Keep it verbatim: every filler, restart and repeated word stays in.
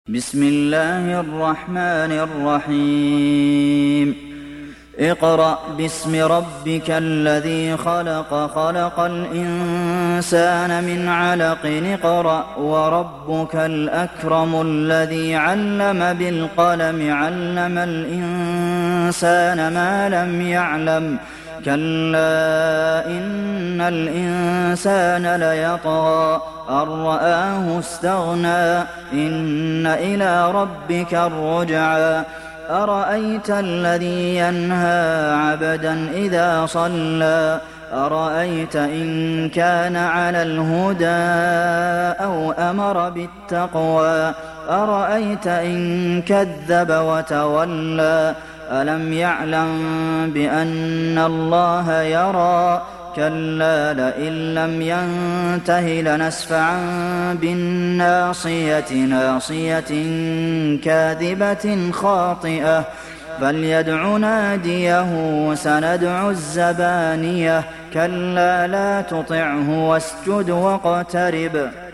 بسم الله الرحمن الرحيم اقرأ باسم ربك الذي خلق خلق الإنسان من علق اقرأ وربك الأكرم الذي علم بالقلم علم الإنسان ما لم يعلم كلا إن الإنسان ليطغى أن رآه استغنى إن إلى ربك الرجعى أرأيت الذي ينهى عبدا إذا صلى أرأيت إن كان على الهدى أو أمر بالتقوى أرأيت إن كذب وتولى ألم يعلم بأن الله يرى كلا لئن لم ينته لنسفعا بالناصية ناصية كاذبة خاطئة فليدع ناديه سندع الزبانية كلا لا تطعه واسجد واقترب